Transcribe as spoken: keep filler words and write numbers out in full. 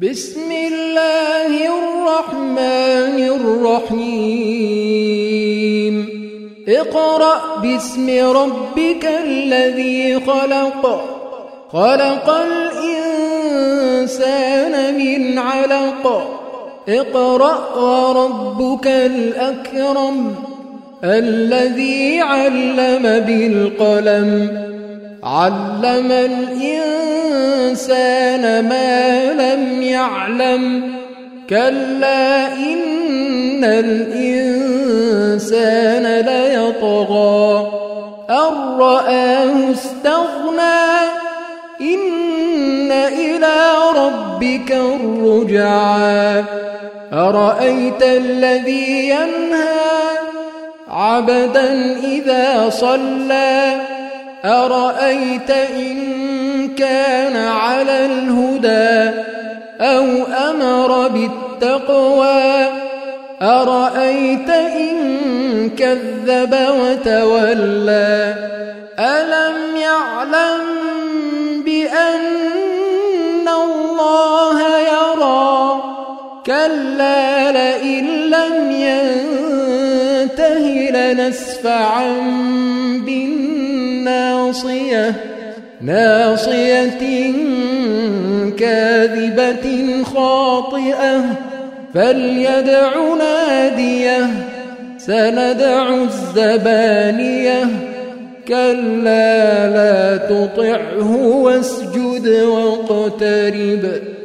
بسم الله الرحمن الرحيم اقرأ باسم ربك الذي خلق خلق الإنسان من علق اقرأ وربك الأكرم الذي علم بالقلم علم الإنسان ما لم يعلم كلا إن الإنسان ليطغى أن رآه استغنى إن إلى ربك الرجعى أرأيت الذي ينهى عبدا إذا صلى أرأيت إن كان على الهدى أو أمر بالتقوى أرأيت إن كذب وتولى ألم يعلم بأن الله يرى كلا لئن لم ينته لنسفعا بالناصية ناصية كاذبة خاطئة فليدع ناديه سندع الزبانية كلا لا تطعه واسجد واقترب